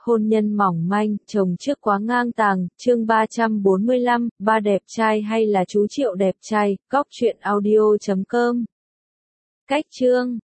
hôn nhân mỏng manh, chồng trước quá ngang tàng, chương 345, ba đẹp trai hay là chú Triệu đẹp trai, góc truyện audio.com. Cách chương